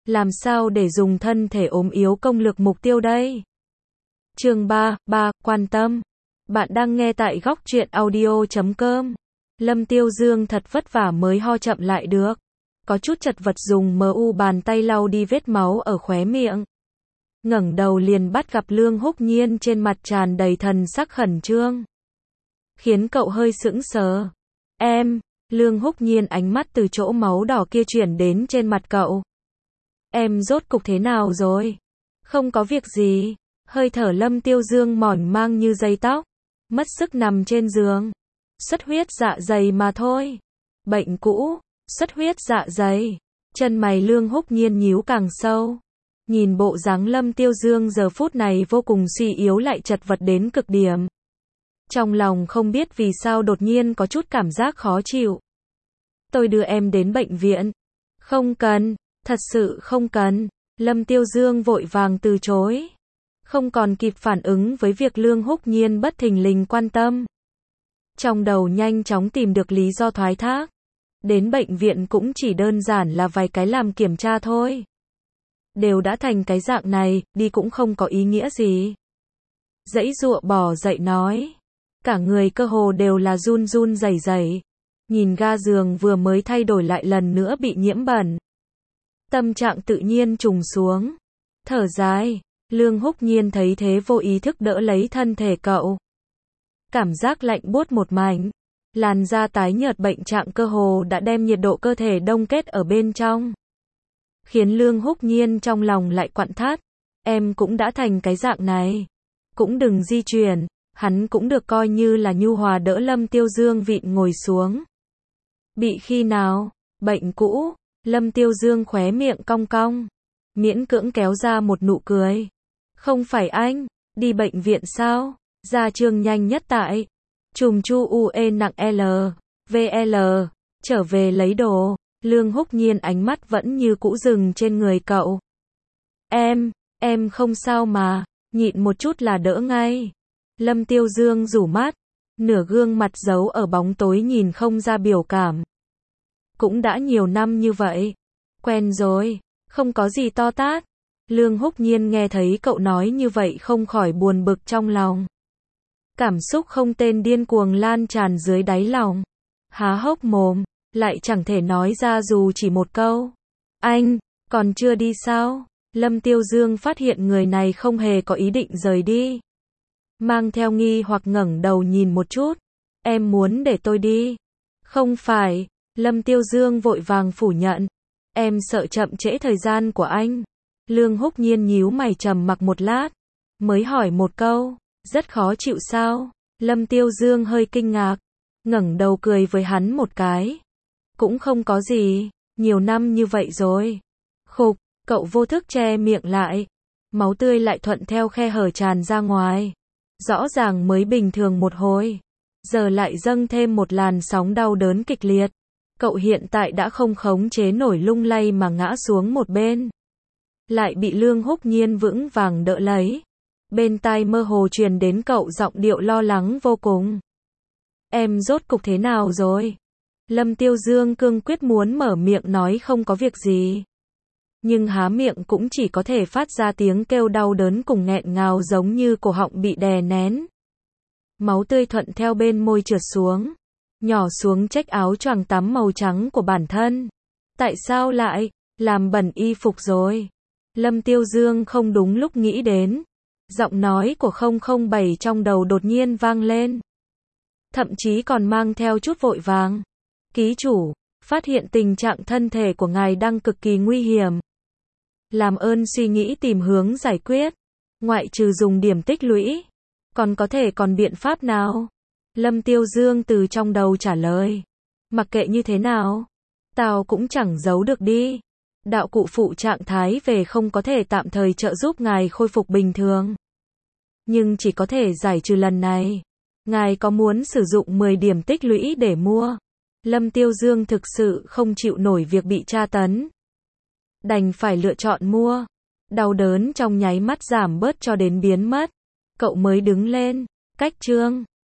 Làm sao để dùng thân thể ốm yếu công lược mục tiêu đây? Chương 3, quan tâm. Bạn đang nghe tại góc truyện audio.com. Lâm Tiêu Dương thật vất vả mới ho chậm lại được. Có chút chật vật dùng bàn tay lau đi vết máu ở khóe miệng. Ngẩng đầu liền bắt gặp Lương Húc Nhiên trên mặt tràn đầy thần sắc khẩn trương. Khiến cậu hơi sững sờ. Em, Lương Húc Nhiên ánh mắt từ chỗ máu đỏ kia chuyển đến trên mặt cậu. Em rốt cục thế nào rồi? Không có việc gì. Hơi thở Lâm Tiêu Dương mỏng mang như dây tóc. Mất sức nằm trên giường. Xuất huyết dạ dày mà thôi. Bệnh cũ, xuất huyết dạ dày. Chân mày Lương Húc Nhiên nhíu càng sâu. Nhìn bộ dáng Lâm Tiêu Dương giờ phút này vô cùng suy yếu lại chật vật đến cực điểm. Trong lòng không biết vì sao đột nhiên có chút cảm giác khó chịu. Tôi đưa em đến bệnh viện. Không cần, thật sự không cần. Lâm Tiêu Dương vội vàng từ chối. Không còn kịp phản ứng với việc Lương Húc Nhiên bất thình lình quan tâm. Trong đầu nhanh chóng tìm được lý do thoái thác. Đến bệnh viện cũng chỉ đơn giản là vài cái làm kiểm tra thôi. Đều đã thành cái dạng này, đi cũng không có ý nghĩa gì. Dãy dụa bò dậy nói. Cả người cơ hồ đều là run run rẩy rẩy. Nhìn ga giường vừa mới thay đổi lại lần nữa bị nhiễm bẩn. Tâm trạng tự nhiên trùng xuống. Thở dài, Lương Húc Nhiên thấy thế vô ý thức đỡ lấy thân thể cậu. Cảm giác lạnh buốt một mảnh. Làn da tái nhợt bệnh trạng cơ hồ đã đem nhiệt độ cơ thể đông kết ở bên trong. Khiến Lương Húc Nhiên trong lòng lại quặn thắt. Em cũng đã thành cái dạng này. Cũng đừng di chuyển. Hắn cũng được coi như là nhu hòa đỡ Lâm Tiêu Dương vịn ngồi xuống. Bị khi nào? Bệnh cũ. Lâm Tiêu Dương khóe miệng cong cong. Miễn cưỡng kéo ra một nụ cười. Không phải anh, đi bệnh viện sao? Ra trường nhanh nhất tại. Chùm chu UE nặng L, VL, trở về lấy đồ. Lương Húc Nhiên ánh mắt vẫn như cũ dừng trên người cậu. Em không sao mà, nhịn một chút là đỡ ngay. Lâm Tiêu Dương rủ mắt, nửa gương mặt giấu ở bóng tối nhìn không ra biểu cảm. Cũng đã nhiều năm như vậy. Quen rồi, không có gì to tát. Lương Húc Nhiên nghe thấy cậu nói như vậy không khỏi buồn bực trong lòng. Cảm xúc không tên điên cuồng lan tràn dưới đáy lòng. Há hốc mồm, lại chẳng thể nói ra dù chỉ một câu. Anh, còn chưa đi sao? Lâm Tiêu Dương phát hiện người này không hề có ý định rời đi. Mang theo nghi hoặc ngẩng đầu nhìn một chút. Em muốn để tôi đi. Không phải, Lâm Tiêu Dương vội vàng phủ nhận. Em sợ chậm trễ thời gian của anh. Lương Húc Nhiên nhíu mày trầm mặc một lát. Mới hỏi một câu. Rất khó chịu sao? Lâm Tiêu Dương hơi kinh ngạc. Ngẩng đầu cười với hắn một cái. Cũng không có gì. Nhiều năm như vậy rồi. Khục, cậu vô thức che miệng lại. Máu tươi lại thuận theo khe hở tràn ra ngoài. Rõ ràng mới bình thường một hồi. Giờ lại dâng thêm một làn sóng đau đớn kịch liệt. Cậu hiện tại đã không khống chế nổi lung lay mà ngã xuống một bên. Lại bị Lương Húc Nhiên vững vàng đỡ lấy. Bên tai mơ hồ truyền đến cậu giọng điệu lo lắng vô cùng. Em rốt cục thế nào rồi? Lâm Tiêu Dương cương quyết muốn mở miệng nói không có việc gì. Nhưng há miệng cũng chỉ có thể phát ra tiếng kêu đau đớn cùng nghẹn ngào giống như cổ họng bị đè nén. Máu tươi thuận theo bên môi trượt xuống. Nhỏ xuống trách áo choàng tắm màu trắng của bản thân. Tại sao lại làm bẩn y phục rồi? Lâm Tiêu Dương không đúng lúc nghĩ đến. Giọng nói của 007 trong đầu đột nhiên vang lên. Thậm chí còn mang theo chút vội vàng. Ký chủ, phát hiện tình trạng thân thể của ngài đang cực kỳ nguy hiểm. Làm ơn suy nghĩ tìm hướng giải quyết. Ngoại trừ dùng điểm tích lũy. Còn có thể còn biện pháp nào? Lâm Tiêu Dương từ trong đầu trả lời. Mặc kệ như thế nào. Tao cũng chẳng giấu được đi. Đạo cụ phụ trạng thái về không có thể tạm thời trợ giúp ngài khôi phục bình thường. Nhưng chỉ có thể giải trừ lần này. Ngài có muốn sử dụng 10 điểm tích lũy để mua? Lâm Tiêu Dương thực sự không chịu nổi việc bị tra tấn. Đành phải lựa chọn mua. Đau đớn trong nháy mắt giảm bớt cho đến biến mất. Cậu mới đứng lên. Cách chương.